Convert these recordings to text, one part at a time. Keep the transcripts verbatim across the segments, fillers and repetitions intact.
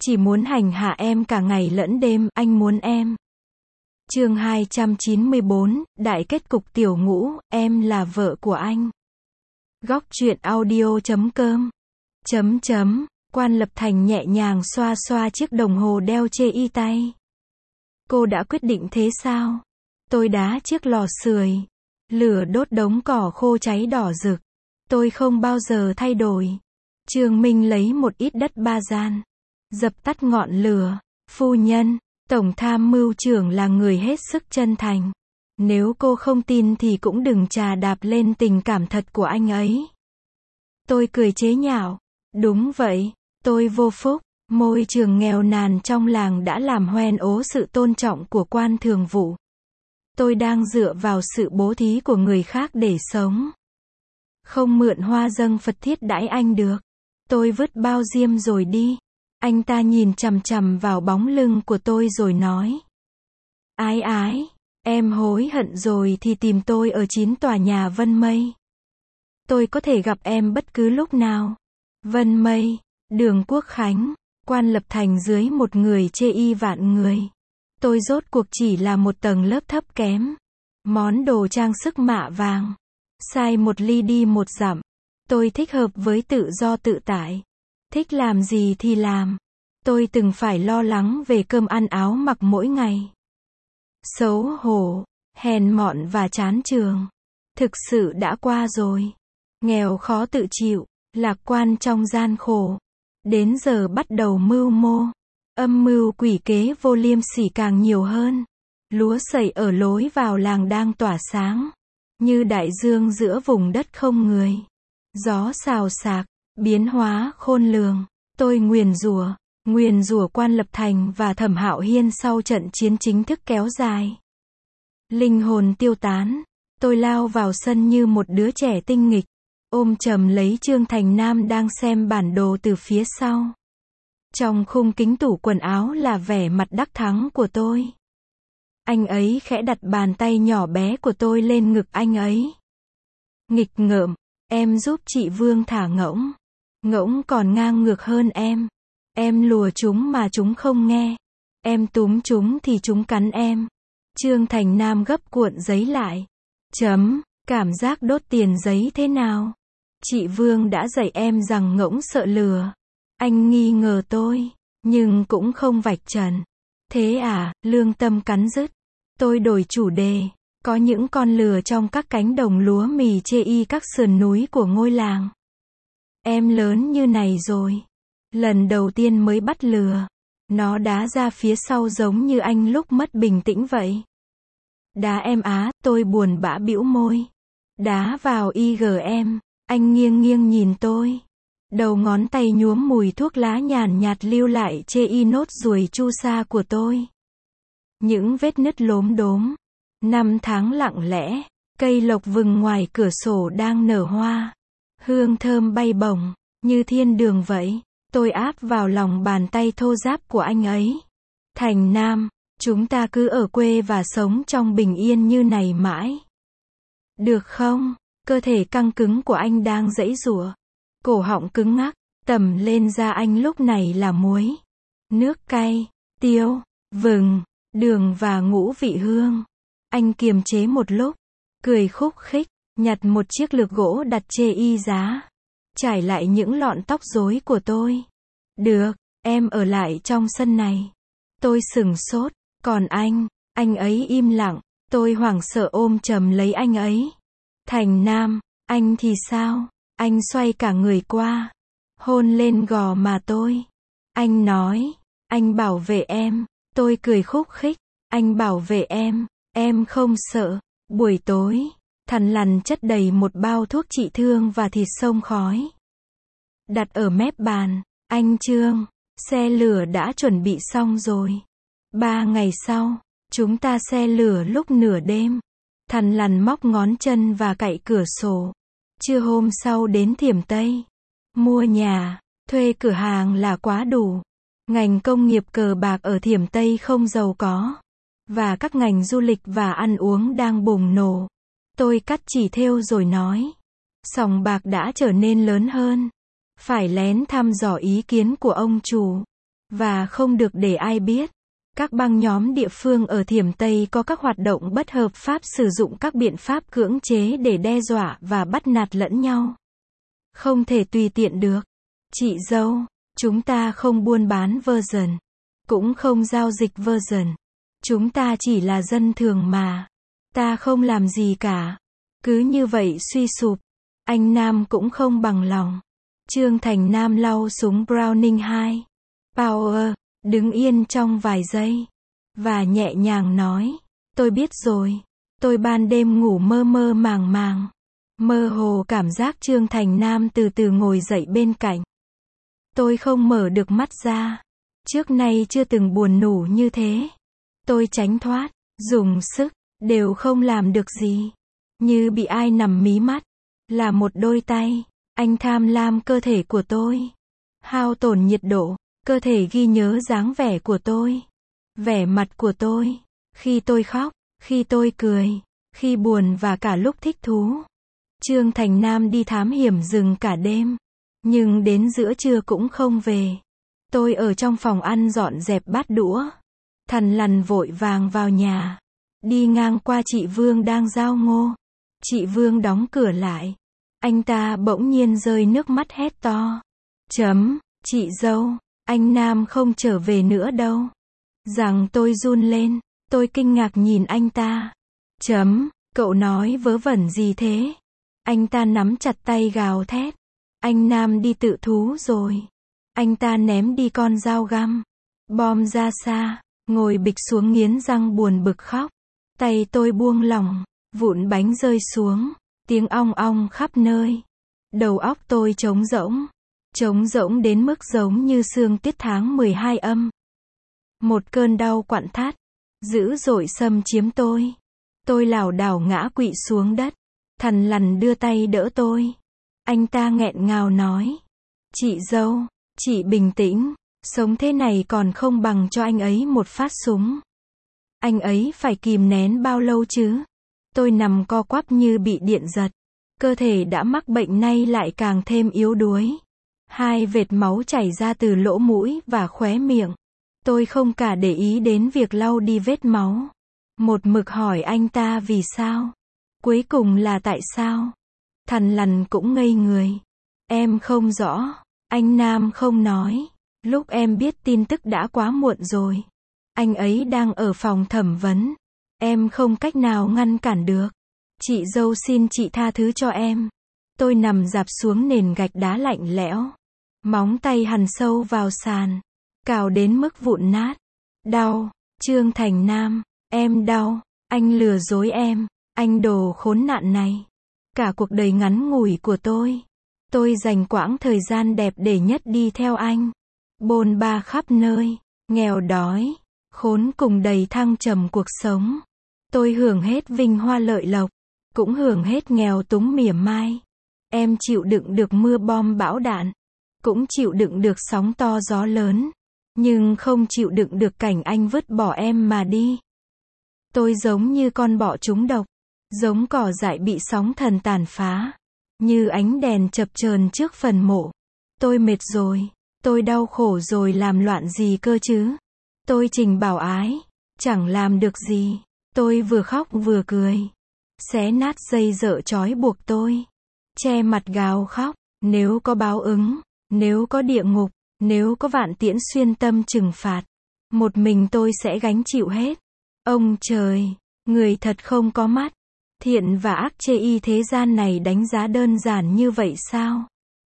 Chỉ muốn hành hạ em cả ngày lẫn đêm, anh muốn em. Chương hai trăm chín mươi bốn, đại kết cục tiểu ngũ, em là vợ của anh. Góc truyện audio chấm com. Chấm chấm, Quan Lập Thành nhẹ nhàng xoa xoa chiếc đồng hồ đeo chê y tay. Cô đã quyết định thế sao? Tôi đá chiếc lò sưởi. Lửa đốt đống cỏ khô cháy đỏ rực. Tôi không bao giờ thay đổi. Trương Minh lấy một ít đất ba gian. Dập tắt ngọn lửa. Phu nhân, Tổng tham mưu trưởng là người hết sức chân thành. Nếu cô không tin thì cũng đừng chà đạp lên tình cảm thật của anh ấy. Tôi cười chế nhạo. Đúng vậy, tôi vô phúc. Môi trường nghèo nàn trong làng đã làm hoen ố sự tôn trọng của quan thường vụ. Tôi đang dựa vào sự bố thí của người khác để sống. Không mượn hoa dâng Phật thiết đãi anh được. Tôi vứt bao diêm rồi đi. Anh ta nhìn chằm chằm vào bóng lưng của tôi rồi nói. Ái ái, em hối hận rồi thì tìm tôi ở chín tòa nhà Vân Mây. Tôi có thể gặp em bất cứ lúc nào. Vân Mây, đường Quốc Khánh, Quan Lập Thành dưới một người chê y vạn người. Tôi rốt cuộc chỉ là một tầng lớp thấp kém. Món đồ trang sức mạ vàng. Sai một ly đi một dặm. Tôi thích hợp với tự do tự tại. Thích làm gì thì làm. Tôi từng phải lo lắng về cơm ăn áo mặc mỗi ngày. Xấu hổ, hèn mọn và chán trường. Thực sự đã qua rồi. Nghèo khó tự chịu, lạc quan trong gian khổ. Đến giờ bắt đầu mưu mô. Âm mưu quỷ kế vô liêm sỉ càng nhiều hơn. Lúa sẩy ở lối vào làng đang tỏa sáng. Như đại dương giữa vùng đất không người. Gió xào xạc, biến hóa khôn lường. Tôi nguyền rủa, nguyền rủa Quan Lập Thành và Thẩm Hạo Hiên sau trận chiến chính thức kéo dài. Linh hồn tiêu tán. Tôi lao vào sân như một đứa trẻ tinh nghịch. Ôm chầm lấy Trương Thành Nam đang xem bản đồ từ phía sau. Trong khung kính tủ quần áo là vẻ mặt đắc thắng của tôi. Anh ấy khẽ đặt bàn tay nhỏ bé của tôi lên ngực anh ấy. Nghịch ngợm, em giúp chị Vương thả ngỗng. Ngỗng còn ngang ngược hơn em. Em lùa chúng mà chúng không nghe. Em túm chúng thì chúng cắn em. Trương Thành Nam gấp cuộn giấy lại. Chấm, cảm giác đốt tiền giấy thế nào? Chị Vương đã dạy em rằng ngỗng sợ lừa. Anh nghi ngờ tôi, nhưng cũng không vạch trần. Thế à, lương tâm cắn rứt. Tôi đổi chủ đề. Có những con lừa trong các cánh đồng lúa mì chê y các sườn núi của ngôi làng. Em lớn như này rồi. Lần đầu tiên mới bắt lừa. Nó đá ra phía sau giống như anh lúc mất bình tĩnh vậy. Đá em á, tôi buồn bã bĩu môi. Đá vào i giê em. Anh nghiêng nghiêng nhìn tôi. Đầu ngón tay nhuốm mùi thuốc lá nhàn nhạt lưu lại chê y nốt ruồi chu sa của tôi. Những vết nứt lốm đốm. Năm tháng lặng lẽ. Cây lộc vừng ngoài cửa sổ đang nở hoa. Hương thơm bay bổng, như thiên đường vậy. Tôi áp vào lòng bàn tay thô ráp của anh ấy. Thành Nam, chúng ta cứ ở quê và sống trong bình yên như này mãi. Được không? Cơ thể căng cứng của anh đang giãy giụa. Cổ họng cứng ngắc, tầm lên da anh lúc này là muối, nước cay, tiêu, vừng, đường và ngũ vị hương. Anh kiềm chế một lúc, cười khúc khích, nhặt một chiếc lược gỗ đặt chê y giá. Trải lại những lọn tóc rối của tôi. Được, em ở lại trong sân này. Tôi sửng sốt, còn anh, anh ấy im lặng. Tôi hoảng sợ ôm chầm lấy anh ấy. Thành Nam, anh thì sao? Anh xoay cả người qua, hôn lên gò má tôi. Anh nói, anh bảo vệ em. Tôi cười khúc khích, anh bảo vệ em, em không sợ. Buổi tối, thằn lằn chất đầy một bao thuốc trị thương và thịt xông khói. Đặt ở mép bàn, anh Trương, xe lửa đã chuẩn bị xong rồi. Ba ngày sau, chúng ta xe lửa lúc nửa đêm. Thằn lằn móc ngón chân và cạy cửa sổ. Trưa hôm sau đến Thiểm Tây. Mua nhà, thuê cửa hàng là quá đủ. Ngành công nghiệp cờ bạc ở Thiểm Tây không giàu có. Và các ngành du lịch và ăn uống đang bùng nổ. Tôi cắt chỉ thêu rồi nói. Sòng bạc đã trở nên lớn hơn. Phải lén thăm dò ý kiến của ông chủ. và không được để ai biết. Các băng nhóm địa phương ở Thiểm Tây có các hoạt động bất hợp pháp sử dụng các biện pháp cưỡng chế để đe dọa và bắt nạt lẫn nhau. Không thể tùy tiện được. Chị dâu, chúng ta không buôn bán version, cũng không giao dịch version. Chúng ta chỉ là dân thường mà. Ta không làm gì cả. Cứ như vậy suy sụp. Anh Nam cũng không bằng lòng. Trương Thành Nam lau súng Browning hai. Power, đứng yên trong vài giây. Và nhẹ nhàng nói. Tôi biết rồi. Tôi ban đêm ngủ mơ mơ màng màng. Mơ hồ cảm giác Trương Thành Nam từ từ ngồi dậy bên cạnh. Tôi không mở được mắt ra. Trước nay chưa từng buồn ngủ như thế. Tôi tránh thoát, dùng sức, đều không làm được gì. Như bị ai nằm mí mắt. Là một đôi tay. Anh tham lam cơ thể của tôi. Hao tổn nhiệt độ. Cơ thể ghi nhớ dáng vẻ của tôi. Vẻ mặt của tôi. Khi tôi khóc, khi tôi cười, khi buồn và cả lúc thích thú. Trương Thành Nam đi thám hiểm rừng cả đêm. Nhưng đến giữa trưa cũng không về. Tôi ở trong phòng ăn dọn dẹp bát đũa. Thằn lằn vội vàng vào nhà. Đi ngang qua chị Vương đang giao ngô. Chị Vương đóng cửa lại. Anh ta bỗng nhiên rơi nước mắt hét to. Chấm, chị dâu, anh Nam không trở về nữa đâu. Rằng tôi run lên. Tôi kinh ngạc nhìn anh ta. Chấm, cậu nói vớ vẩn gì thế? Anh ta nắm chặt tay gào thét. Anh Nam đi tự thú rồi. Anh ta ném đi con dao găm. Bom ra xa. Ngồi bịch xuống nghiến răng buồn bực khóc. Tay tôi buông lỏng. Vụn bánh rơi xuống. Tiếng ong ong khắp nơi. Đầu óc tôi trống rỗng. Trống rỗng đến mức giống như sương tiết tháng mười hai âm. Một cơn đau quặn thắt. Dữ dội xâm chiếm tôi. Tôi lảo đảo ngã quỵ xuống đất. Thằn lằn đưa tay đỡ tôi. Anh ta nghẹn ngào nói. Chị dâu, chị bình tĩnh. Sống thế này còn không bằng cho anh ấy một phát súng. Anh ấy phải kìm nén bao lâu chứ? Tôi nằm co quắp như bị điện giật. Cơ thể đã mắc bệnh nay lại càng thêm yếu đuối. Hai vệt máu chảy ra từ lỗ mũi và khóe miệng. Tôi không cả để ý đến việc lau đi vết máu. Một mực hỏi anh ta vì sao. Cuối cùng là tại sao? Thằn lằn cũng ngây người. Em không rõ. Anh Nam không nói. Lúc em biết tin tức đã quá muộn rồi. Anh ấy đang ở phòng thẩm vấn. Em không cách nào ngăn cản được. Chị dâu xin chị tha thứ cho em. Tôi nằm rạp xuống nền gạch đá lạnh lẽo. Móng tay hằn sâu vào sàn. Cào đến mức vụn nát. Đau. Trương Thành Nam. Em đau. Anh lừa dối em. Anh đồ khốn nạn này. Cả cuộc đời ngắn ngủi của tôi. Tôi dành quãng thời gian đẹp để nhất đi theo anh. Bôn ba khắp nơi. Nghèo đói. Khốn cùng đầy thăng trầm cuộc sống. Tôi hưởng hết vinh hoa lợi lộc. Cũng hưởng hết nghèo túng mỉa mai. Em chịu đựng được mưa bom bão đạn. Cũng chịu đựng được sóng to gió lớn. Nhưng không chịu đựng được cảnh anh vứt bỏ em mà đi. Tôi giống như con bọ trúng độc. Giống cỏ dại bị sóng thần tàn phá. Như ánh đèn chập chờn trước phần mộ. Tôi mệt rồi. Tôi đau khổ rồi làm loạn gì cơ chứ? Tôi Trình Bảo Ái. Chẳng làm được gì. Tôi vừa khóc vừa cười. Xé nát dây dợ trói buộc tôi. Che mặt gào khóc. Nếu có báo ứng. Nếu có địa ngục. Nếu có vạn tiễn xuyên tâm trừng phạt. Một mình tôi sẽ gánh chịu hết. Ông trời. Người thật không có mắt. Thiện và ác chê y thế gian này đánh giá đơn giản như vậy sao?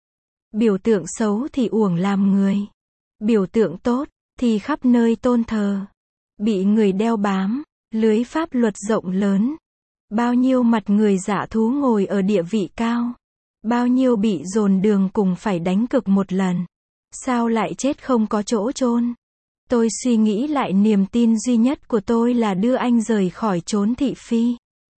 Biểu tượng xấu thì uổng làm người. Biểu tượng tốt thì khắp nơi tôn thờ. Bị người đeo bám. Lưới pháp luật rộng lớn. Bao nhiêu mặt người dạ thú ngồi ở địa vị cao. Bao nhiêu bị dồn đường cùng phải đánh cực một lần. Sao lại chết không có chỗ chôn? Tôi suy nghĩ lại niềm tin duy nhất của tôi là đưa anh rời khỏi chốn thị phi.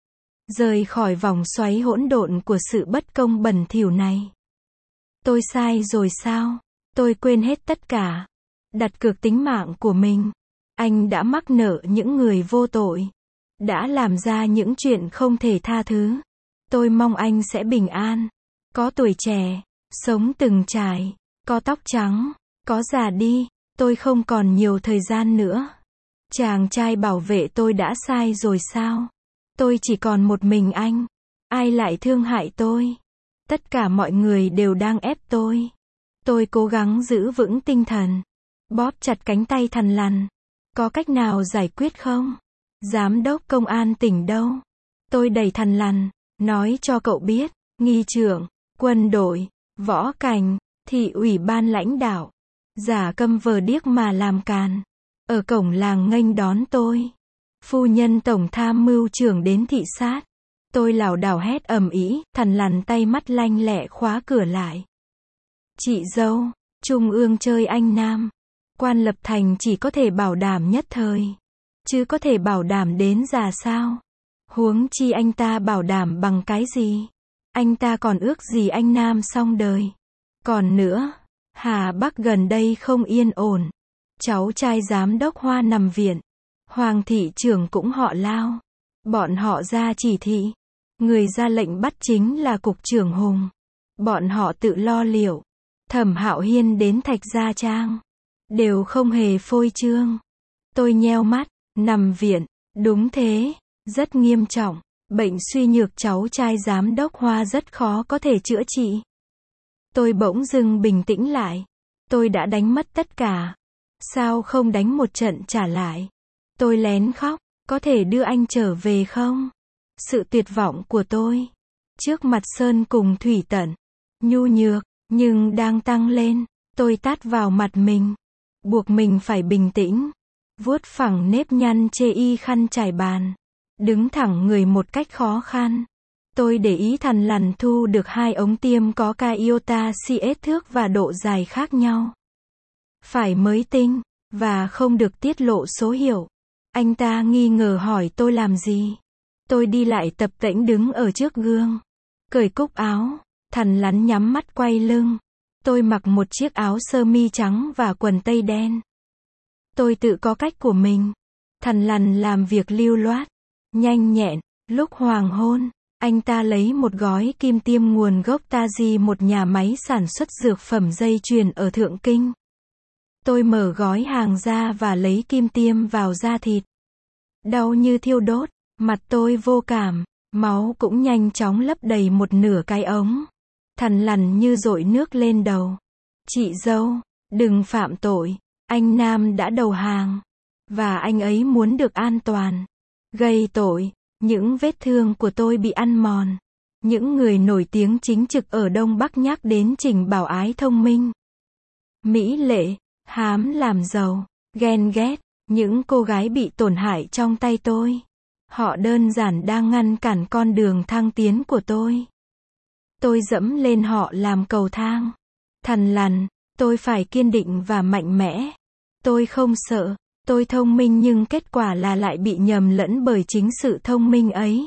Rời khỏi vòng xoáy hỗn độn của sự bất công bẩn thỉu này. Tôi sai rồi sao? Tôi quên hết tất cả. Đặt cược tính mạng của mình. Anh đã mắc nợ những người vô tội. Đã làm ra những chuyện không thể tha thứ. Tôi mong anh sẽ bình an. Có tuổi trẻ. Sống từng trải. Có tóc trắng. Có già đi. tôi không còn nhiều thời gian nữa. Chàng trai bảo vệ tôi đã sai rồi sao? Tôi chỉ còn một mình anh. Ai lại thương hại tôi? Tất cả mọi người đều đang ép tôi. Tôi cố gắng giữ vững tinh thần. Bóp chặt cánh tay thằn lằn. Có cách nào giải quyết không? Giám đốc công an tỉnh đâu? Tôi đẩy thằn lằn, nói cho cậu biết, nghi trưởng, quân đội, võ cảnh, thị ủy ban lãnh đạo, giả câm vờ điếc mà làm càn. Ở cổng làng nghênh đón tôi. Phu nhân tổng tham mưu trưởng đến thị sát. Tôi lảo đảo hét ầm ĩ, thằn lằn tay mắt lanh lẹ khóa cửa lại. Chị dâu, Trung ương chơi anh Nam. Quan lập thành chỉ có thể bảo đảm nhất thời. Chứ có thể bảo đảm đến già sao? Huống chi anh ta bảo đảm bằng cái gì? Anh ta còn ước gì anh Nam xong đời. Còn nữa, Hà Bắc gần đây không yên ổn. Cháu trai giám đốc Hoa nằm viện. Hoàng thị trưởng cũng họ Lao. Bọn họ ra chỉ thị. Người ra lệnh bắt chính là cục trưởng Hùng. Bọn họ tự lo liệu. Thẩm Hạo Hiên đến Thạch Gia Trang. Đều không hề phôi trương. Tôi nheo mắt, nằm viện. Đúng thế, rất nghiêm trọng. Bệnh suy nhược cháu trai giám đốc Hoa rất khó có thể chữa trị. Tôi bỗng dưng bình tĩnh lại. Tôi đã đánh mất tất cả. Sao không đánh một trận trả lại? Tôi lén khóc. Có thể đưa anh trở về không? Sự tuyệt vọng của tôi. Trước mặt sơn cùng thủy tận. Nhu nhược, nhưng đang tăng lên. Tôi tát vào mặt mình. Buộc mình phải bình tĩnh. Vuốt phẳng nếp nhăn chê y khăn trải bàn. Đứng thẳng người một cách khó khăn. Tôi để ý thằn lằn thu được hai ống tiêm có ca iota cs thước và độ dài khác nhau. Phải mới tinh, và không được tiết lộ số hiệu. Anh ta nghi ngờ hỏi tôi làm gì. Tôi đi lại tập tễnh đứng ở trước gương. Cởi cúc áo, thằn lằn nhắm mắt quay lưng. Tôi mặc một chiếc áo sơ mi trắng và quần tây đen. Tôi tự có cách của mình. Thằn lằn làm việc lưu loát, nhanh nhẹn. Lúc hoàng hôn, anh ta lấy một gói kim tiêm nguồn gốc Taji, một nhà máy sản xuất dược phẩm dây chuyền ở Thượng Kinh. Tôi mở gói hàng ra và lấy kim tiêm vào da thịt. Đau như thiêu đốt, mặt tôi vô cảm, máu cũng nhanh chóng lấp đầy một nửa cái ống. Thằn lằn như dội nước lên đầu. Chị dâu, đừng phạm tội, anh Nam đã đầu hàng. Và anh ấy muốn được an toàn. Gây tội, những vết thương của tôi bị ăn mòn. Những người nổi tiếng chính trực ở Đông Bắc nhắc đến Trình Bảo Ái thông minh, mỹ lệ, hám làm giàu, ghen ghét. Những cô gái bị tổn hại trong tay tôi. Họ đơn giản đang ngăn cản con đường thăng tiến của tôi. Tôi dẫm lên họ làm cầu thang. Thằn lằn, tôi phải kiên định và mạnh mẽ. Tôi không sợ. Tôi thông minh nhưng kết quả là lại bị nhầm lẫn bởi chính sự thông minh ấy.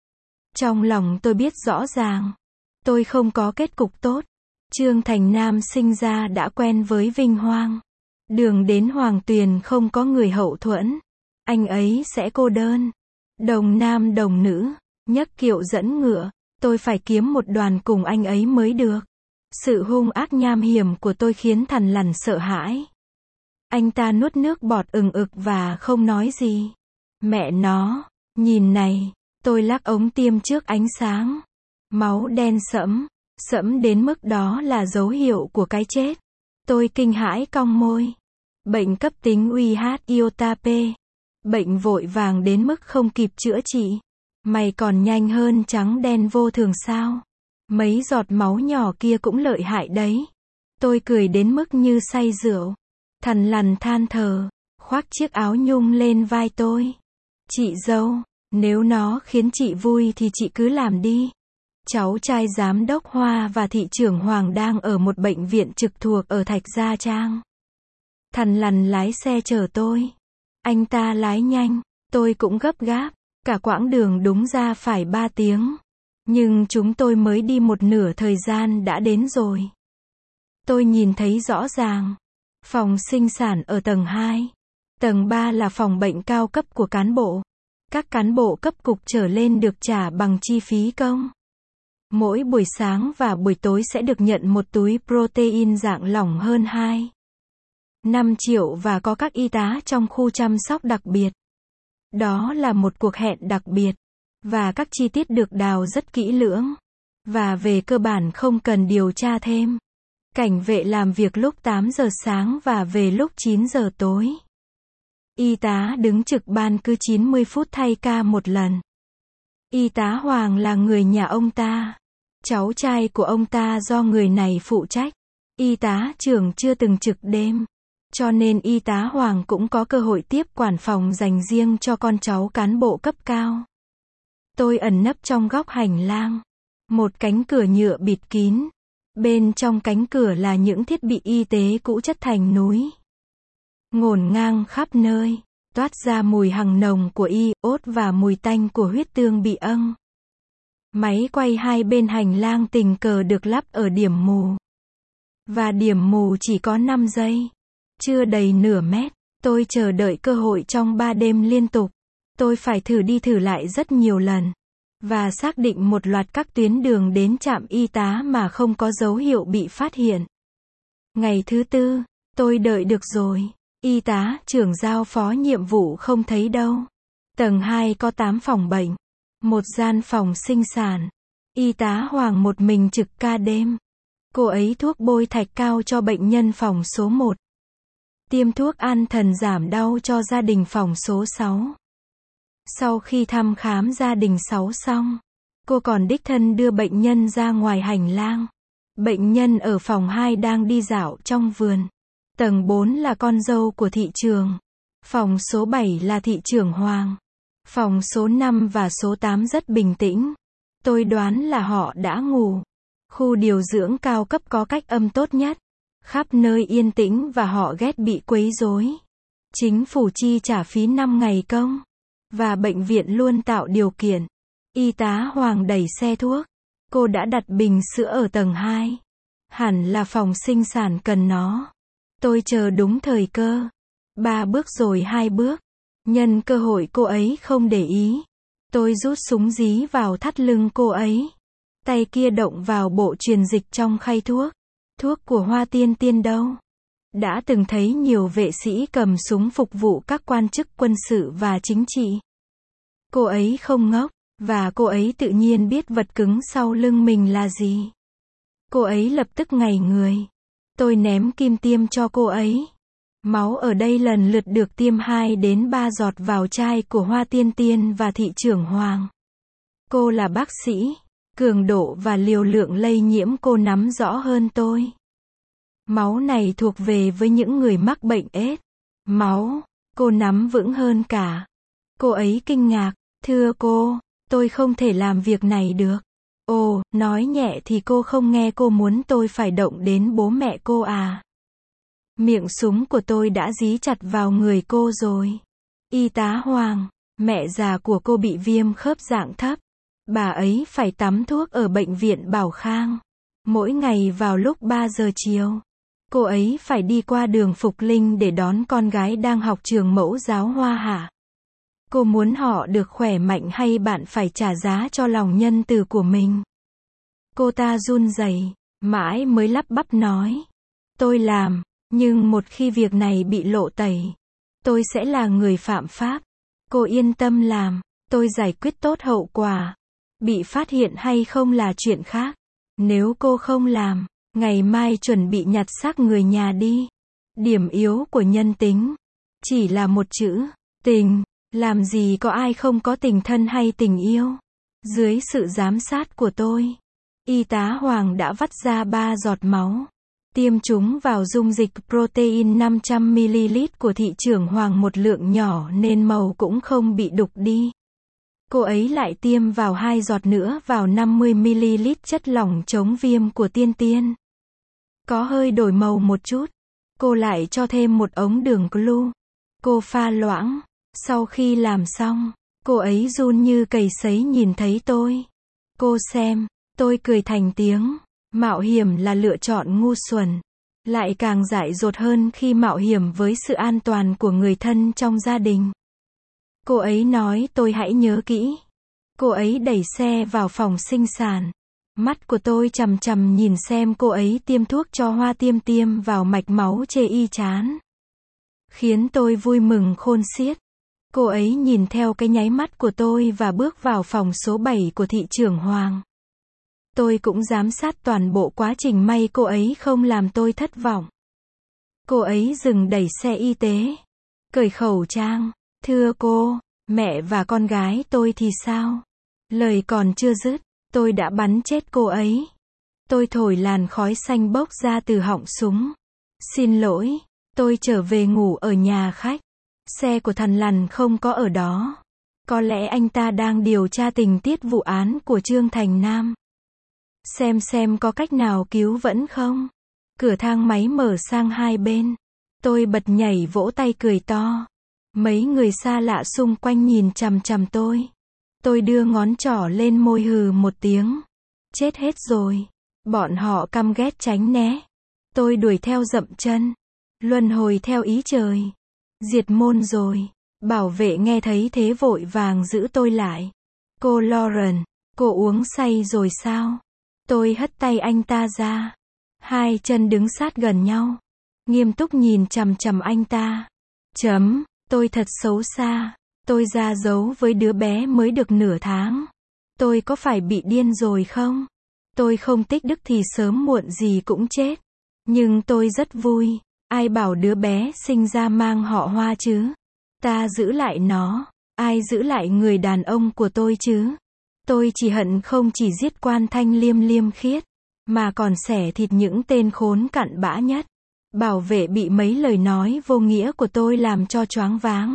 Trong lòng tôi biết rõ ràng. Tôi không có kết cục tốt. Trương Thành Nam sinh ra đã quen với vinh hoang. Đường đến Hoàng Tuyền không có người hậu thuẫn. Anh ấy sẽ cô đơn. Đồng nam đồng nữ, nhấc kiệu dẫn ngựa. Tôi phải kiếm một đoàn cùng anh ấy mới được. Sự hung ác nham hiểm của tôi khiến thằn lằn sợ hãi. Anh ta nuốt nước bọt ừng ực và không nói gì. Mẹ nó, nhìn này. Tôi lắc ống tiêm trước ánh sáng. Máu đen sẫm, sẫm đến mức đó là dấu hiệu của cái chết. Tôi kinh hãi cong môi. Bệnh cấp tính u hát iota P. Bệnh vội vàng đến mức không kịp chữa trị. Mày còn nhanh hơn trắng đen vô thường sao? Mấy giọt máu nhỏ kia cũng lợi hại đấy. Tôi cười đến mức như say rượu. Thằn lằn than thở, khoác chiếc áo nhung lên vai tôi. Chị dâu, nếu nó khiến chị vui thì chị cứ làm đi. Cháu trai giám đốc Hoa và thị trưởng Hoàng đang ở một bệnh viện trực thuộc ở Thạch Gia Trang. Thằn lằn lái xe chở tôi. Anh ta lái nhanh, tôi cũng gấp gáp. Cả quãng đường đúng ra phải ba tiếng. Nhưng chúng tôi mới đi một nửa thời gian đã đến rồi. Tôi nhìn thấy rõ ràng. Phòng sinh sản ở tầng hai. Tầng ba là phòng bệnh cao cấp của cán bộ. Các cán bộ cấp cục trở lên được trả bằng chi phí công. Mỗi buổi sáng và buổi tối sẽ được nhận một túi protein dạng lỏng hơn hai năm triệu và có các y tá trong khu chăm sóc đặc biệt. Đó là một cuộc hẹn đặc biệt. Và các chi tiết được đào rất kỹ lưỡng. Và về cơ bản không cần điều tra thêm. Cảnh vệ làm việc lúc tám giờ sáng và về lúc chín giờ tối. Y tá đứng trực ban cứ chín mươi phút thay ca một lần. Y tá Hoàng là người nhà ông ta. Cháu trai của ông ta do người này phụ trách. Y tá trưởng chưa từng trực đêm. Cho nên y tá Hoàng cũng có cơ hội tiếp quản phòng dành riêng cho con cháu cán bộ cấp cao. Tôi ẩn nấp trong góc hành lang. Một cánh cửa nhựa bịt kín. Bên trong cánh cửa là những thiết bị y tế cũ chất thành núi. Ngổn ngang khắp nơi. Toát ra mùi hằng nồng của iốt và mùi tanh của huyết tương bị âng. Máy quay hai bên hành lang tình cờ được lắp ở điểm mù. Và điểm mù chỉ có năm giây. Chưa đầy nửa mét. Tôi chờ đợi cơ hội trong ba đêm liên tục. Tôi phải thử đi thử lại rất nhiều lần. Và xác định một loạt các tuyến đường đến trạm y tá mà không có dấu hiệu bị phát hiện. Ngày thứ tư, tôi đợi được rồi. Y tá trưởng giao phó nhiệm vụ không thấy đâu. Tầng hai có tám phòng bệnh. Một gian phòng sinh sản. Y tá Hoàng một mình trực ca đêm. Cô ấy thuốc bôi thạch cao cho bệnh nhân phòng số một. Tiêm thuốc an thần giảm đau cho gia đình phòng số sáu. Sau khi thăm khám gia đình sáu xong, cô còn đích thân đưa bệnh nhân ra ngoài hành lang. Bệnh nhân ở phòng hai đang đi dạo trong vườn. Tầng bốn là con dâu của thị trường. Phòng số bảy là thị trưởng Hoàng. Phòng số năm và số tám rất bình tĩnh. Tôi đoán là họ đã ngủ. Khu điều dưỡng cao cấp có cách âm tốt nhất. Khắp nơi yên tĩnh và họ ghét bị quấy rối. Chính phủ chi trả phí năm ngày công. Và bệnh viện luôn tạo điều kiện. Y tá Hoàng đẩy xe thuốc. Cô đã đặt bình sữa ở tầng hai. Hẳn là phòng sinh sản cần nó. Tôi chờ đúng thời cơ. Ba bước rồi hai bước. Nhân cơ hội cô ấy không để ý. Tôi rút súng dí vào thắt lưng cô ấy. Tay kia động vào bộ truyền dịch trong khay thuốc. Thuốc của Hoa Tiên Tiên đâu? Đã từng thấy nhiều vệ sĩ cầm súng phục vụ các quan chức quân sự và chính trị. Cô ấy không ngốc, và cô ấy tự nhiên biết vật cứng sau lưng mình là gì. Cô ấy lập tức ngảy người. Tôi ném kim tiêm cho cô ấy. Máu ở đây lần lượt được tiêm hai đến ba giọt vào chai của Hoa Tiên Tiên và thị trưởng Hoàng. Cô là bác sĩ. Cường độ và liều lượng lây nhiễm cô nắm rõ hơn tôi. Máu này thuộc về với những người mắc bệnh ết. Máu, cô nắm vững hơn cả. Cô ấy kinh ngạc, thưa cô, tôi không thể làm việc này được. Ồ, nói nhẹ thì cô không nghe, cô muốn tôi phải động đến bố mẹ cô à? Miệng súng của tôi đã dí chặt vào người cô rồi. Y tá Hoàng, mẹ già của cô bị viêm khớp dạng thấp. Bà ấy phải tắm thuốc ở bệnh viện Bảo Khang. Mỗi ngày vào lúc ba giờ chiều. Cô ấy phải đi qua đường Phục Linh để đón con gái đang học trường mẫu giáo Hoa Hạ. Cô muốn họ được khỏe mạnh hay bạn phải trả giá cho lòng nhân từ của mình? Cô ta run rẩy, mãi mới lắp bắp nói. Tôi làm, nhưng một khi việc này bị lộ tẩy, tôi sẽ là người phạm pháp. Cô yên tâm làm, tôi giải quyết tốt hậu quả. Bị phát hiện hay không là chuyện khác. Nếu cô không làm, ngày mai chuẩn bị nhặt xác người nhà đi. Điểm yếu của nhân tính chỉ là một chữ, tình. Làm gì có ai không có tình thân hay tình yêu. Dưới sự giám sát của tôi, y tá Hoàng đã vắt ra ba giọt máu. Tiêm chúng vào dung dịch protein năm trăm mi li lít của thị trưởng Hoàng, một lượng nhỏ nên màu cũng không bị đục đi. Cô ấy lại tiêm vào hai giọt nữa vào năm mươi mi li lít chất lỏng chống viêm của Tiên Tiên. Có hơi đổi màu một chút. Cô lại cho thêm một ống đường glue. Cô pha loãng. Sau khi làm xong, cô ấy run như cầy sấy nhìn thấy tôi. Cô xem, tôi cười thành tiếng. Mạo hiểm là lựa chọn ngu xuẩn. Lại càng dại dột hơn khi mạo hiểm với sự an toàn của người thân trong gia đình. Cô ấy nói tôi hãy nhớ kỹ. Cô ấy đẩy xe vào phòng sinh sản. Mắt của tôi chằm chằm nhìn xem cô ấy tiêm thuốc cho Hoa Tiêm Tiêm vào mạch máu chê y chán. khiến tôi vui mừng khôn xiết. Cô ấy nhìn theo cái nháy mắt của tôi và bước vào phòng số bảy của thị trưởng Hoàng. Tôi cũng giám sát toàn bộ quá trình, may cô ấy không làm tôi thất vọng. Cô ấy dừng đẩy xe y tế, cởi khẩu trang. Thưa cô, mẹ và con gái tôi thì sao? Lời còn chưa dứt, tôi đã bắn chết cô ấy. Tôi thổi làn khói xanh bốc ra từ họng súng. Xin lỗi, tôi trở về ngủ ở nhà khách. Xe của thằn lằn không có ở đó. Có lẽ anh ta đang điều tra tình tiết vụ án của Trương Thành Nam. Xem xem có cách nào cứu vẫn không. Cửa thang máy mở sang hai bên. Tôi bật nhảy vỗ tay cười to. Mấy người xa lạ xung quanh nhìn chằm chằm tôi. Tôi đưa ngón trỏ lên môi hừ một tiếng. Chết hết rồi. Bọn họ căm ghét tránh né. Tôi đuổi theo dậm chân. Luân hồi theo ý trời. Diệt môn rồi. Bảo vệ nghe thấy thế vội vàng giữ tôi lại. Cô Lauren, cô uống say rồi sao? Tôi hất tay anh ta ra. Hai chân đứng sát gần nhau. Nghiêm túc nhìn chằm chằm anh ta. Chấm, tôi thật xấu xa. Tôi ra dấu với đứa bé mới được nửa tháng. Tôi có phải bị điên rồi không? Tôi không tích đức thì sớm muộn gì cũng chết. Nhưng tôi rất vui. Ai bảo đứa bé sinh ra mang họ Hoa chứ? Ta giữ lại nó. Ai giữ lại người đàn ông của tôi chứ? Tôi chỉ hận không chỉ giết Quan Thanh Liêm liêm khiết, mà còn xẻ thịt những tên khốn cặn bã nhất. Bảo vệ bị mấy lời nói vô nghĩa của tôi làm cho choáng váng.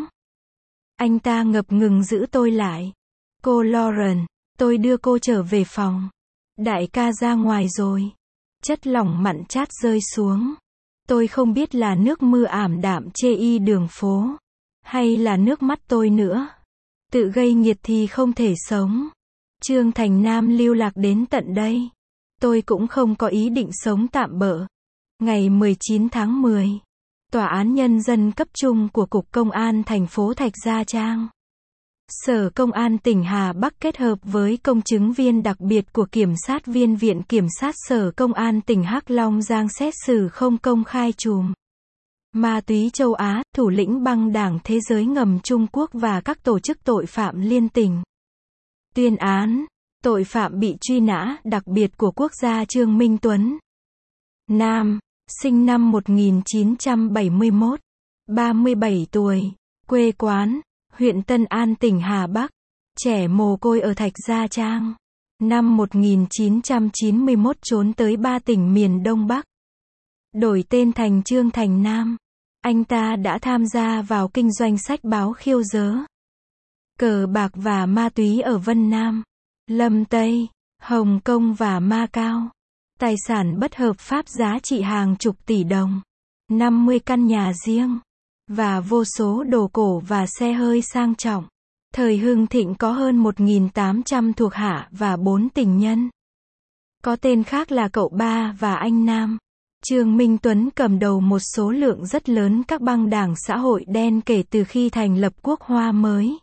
Anh ta ngập ngừng giữ tôi lại. Cô Lauren, tôi đưa cô trở về phòng. Đại ca ra ngoài rồi. Chất lỏng mặn chát rơi xuống. Tôi không biết là nước mưa ảm đạm chê y đường phố, hay là nước mắt tôi nữa. Tự gây nghiệt thì không thể sống. Trương Thành Nam lưu lạc đến tận đây. Tôi cũng không có ý định sống tạm bợ. Ngày mười chín tháng mười, Tòa án Nhân dân cấp trung của Cục Công an thành phố Thạch Gia Trang, Sở Công an tỉnh Hà Bắc kết hợp với công chứng viên đặc biệt của Kiểm sát viên Viện Kiểm sát Sở Công an tỉnh Hắc Long Giang xét xử không công khai chùm ma túy châu Á, thủ lĩnh băng đảng thế giới ngầm Trung Quốc và các tổ chức tội phạm liên tỉnh. Tuyên án, tội phạm bị truy nã đặc biệt của quốc gia Trương Minh Tuấn. Nam, sinh năm một nghìn chín trăm bảy mươi mốt, ba mươi bảy tuổi, quê quán, huyện Tân An tỉnh Hà Bắc, trẻ mồ côi ở Thạch Gia Trang. Năm một nghìn chín trăm chín mươi mốt trốn tới ba tỉnh miền Đông Bắc. Đổi tên thành Trương Thành Nam. Anh ta đã tham gia vào kinh doanh sách báo khiêu dớ, cờ bạc và ma túy ở Vân Nam, Lâm Tây, Hồng Kông và Macau. Tài sản bất hợp pháp giá trị hàng chục tỷ đồng, năm mươi căn nhà riêng, và vô số đồ cổ và xe hơi sang trọng. Thời hưng thịnh có hơn một nghìn tám trăm thuộc hạ và bốn tình nhân. Có tên khác là cậu ba và anh Nam. Trương Minh Tuấn cầm đầu một số lượng rất lớn các băng đảng xã hội đen kể từ khi thành lập Quốc Hoa mới,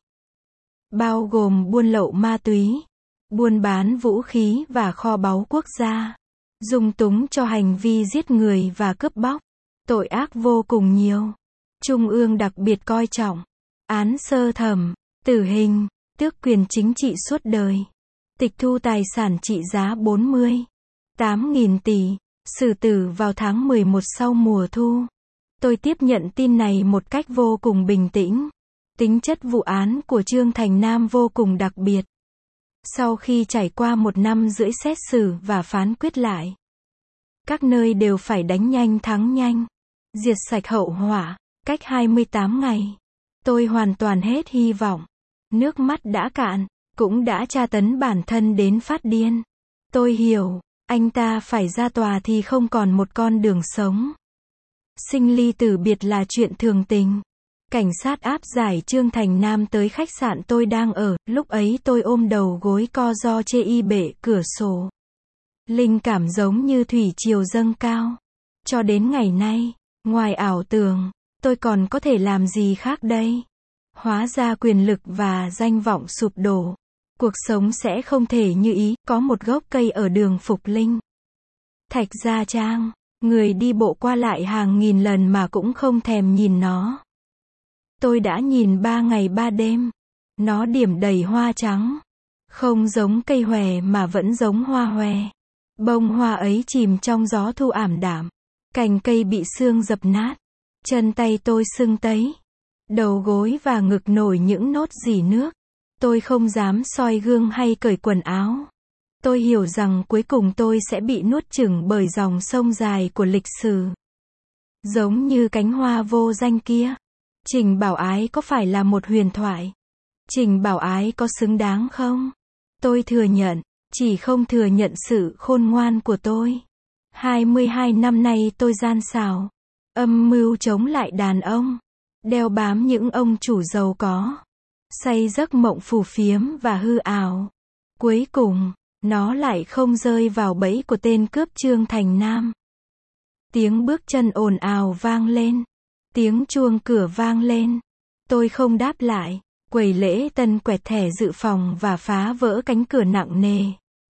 bao gồm buôn lậu ma túy, buôn bán vũ khí và kho báu quốc gia, dung túng cho hành vi giết người và cướp bóc. Tội ác vô cùng nhiều. Trung ương đặc biệt coi trọng án sơ thẩm, tử hình, tước quyền chính trị suốt đời, tịch thu tài sản trị giá bốn mươi tám nghìn tỷ, xử tử vào tháng mười một sau mùa thu. Tôi tiếp nhận tin này một cách vô cùng bình tĩnh. Tính chất vụ án của Trương Thành Nam vô cùng đặc biệt. Sau khi trải qua một năm rưỡi xét xử và phán quyết lại, các nơi đều phải đánh nhanh thắng nhanh, diệt sạch hậu họa. Cách hai mươi tám ngày, tôi hoàn toàn hết hy vọng. Nước mắt đã cạn, cũng đã tra tấn bản thân đến phát điên. Tôi hiểu, anh ta phải ra tòa thì không còn một con đường sống. Sinh ly tử biệt là chuyện thường tình. Cảnh sát áp giải Trương Thành Nam tới khách sạn tôi đang ở, lúc ấy tôi ôm đầu gối co ro chê y bệ cửa sổ. Linh cảm giống như thủy triều dâng cao. Cho đến ngày nay, ngoài ảo tưởng, tôi còn có thể làm gì khác đây? Hóa ra quyền lực và danh vọng sụp đổ. Cuộc sống sẽ không thể như ý, có một gốc cây ở đường Phục Linh, Thạch Gia Trang. Người đi bộ qua lại hàng nghìn lần mà cũng không thèm nhìn nó. Tôi đã nhìn ba ngày ba đêm. Nó điểm đầy hoa trắng. Không giống cây hòe mà vẫn giống hoa hòe. Bông hoa ấy chìm trong gió thu ảm đạm. Cành cây bị sương dập nát. Chân tay tôi sưng tấy. Đầu gối và ngực nổi những nốt rỉ nước. Tôi không dám soi gương hay cởi quần áo. Tôi hiểu rằng cuối cùng tôi sẽ bị nuốt chửng bởi dòng sông dài của lịch sử. Giống như cánh hoa vô danh kia. Trình Bảo Ái có phải là một huyền thoại? Trình Bảo Ái có xứng đáng không? Tôi thừa nhận, chỉ không thừa nhận sự khôn ngoan của tôi. hai mươi hai năm nay tôi gian xảo, âm mưu chống lại đàn ông, đeo bám những ông chủ giàu có, say giấc mộng phù phiếm và hư ảo. Cuối cùng, nó lại không rơi vào bẫy của tên cướp Trương Thành Nam. Tiếng bước chân ồn ào vang lên. Tiếng chuông cửa vang lên. Tôi không đáp lại. Quầy lễ tân quẹt thẻ dự phòng và phá vỡ cánh cửa nặng nề.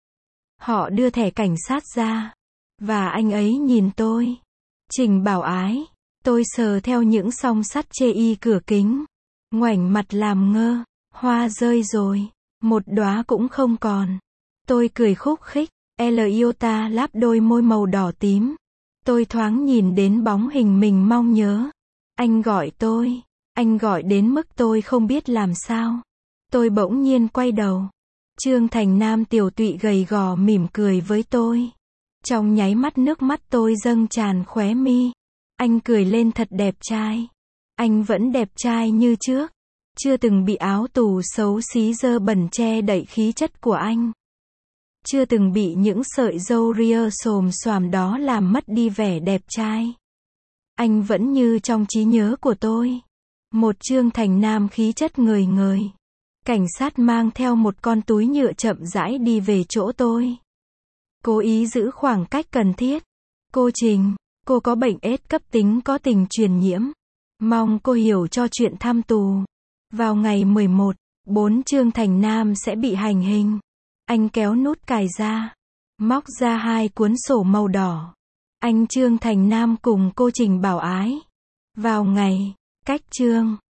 Họ đưa thẻ cảnh sát ra. Và anh ấy nhìn tôi. Trình Bảo Ái. Tôi sờ theo những song sắt chê y cửa kính. Ngoảnh mặt làm ngơ. Hoa rơi rồi. Một đóa cũng không còn. Tôi cười khúc khích. Eliota láp đôi môi màu đỏ tím. Tôi thoáng nhìn đến bóng hình mình mong nhớ. Anh gọi tôi. Anh gọi đến mức tôi không biết làm sao. Tôi bỗng nhiên quay đầu. Trương Thành Nam tiểu tụy gầy gò mỉm cười với tôi. Trong nháy mắt nước mắt tôi dâng tràn khóe mi. Anh cười lên thật đẹp trai. Anh vẫn đẹp trai như trước. Chưa từng bị áo tù xấu xí dơ bẩn che đậy khí chất của anh. Chưa từng bị những sợi râu ria xồm xoàm đó làm mất đi vẻ đẹp trai. Anh vẫn như trong trí nhớ của tôi. Một Trương Thành Nam khí chất ngời ngời. Cảnh sát mang theo một con túi nhựa chậm rãi đi về chỗ tôi. Cố ý giữ khoảng cách cần thiết. Cô Trình, cô có bệnh ết cấp tính có tình truyền nhiễm. Mong cô hiểu cho chuyện thăm tù. Vào ngày mười một, bốn Trương Thành Nam sẽ bị hành hình. Anh kéo nút cài ra. Móc ra hai cuốn sổ màu đỏ. Anh Trương Thành Nam cùng cô Trình Bảo Ái. Vào ngày, cách Trương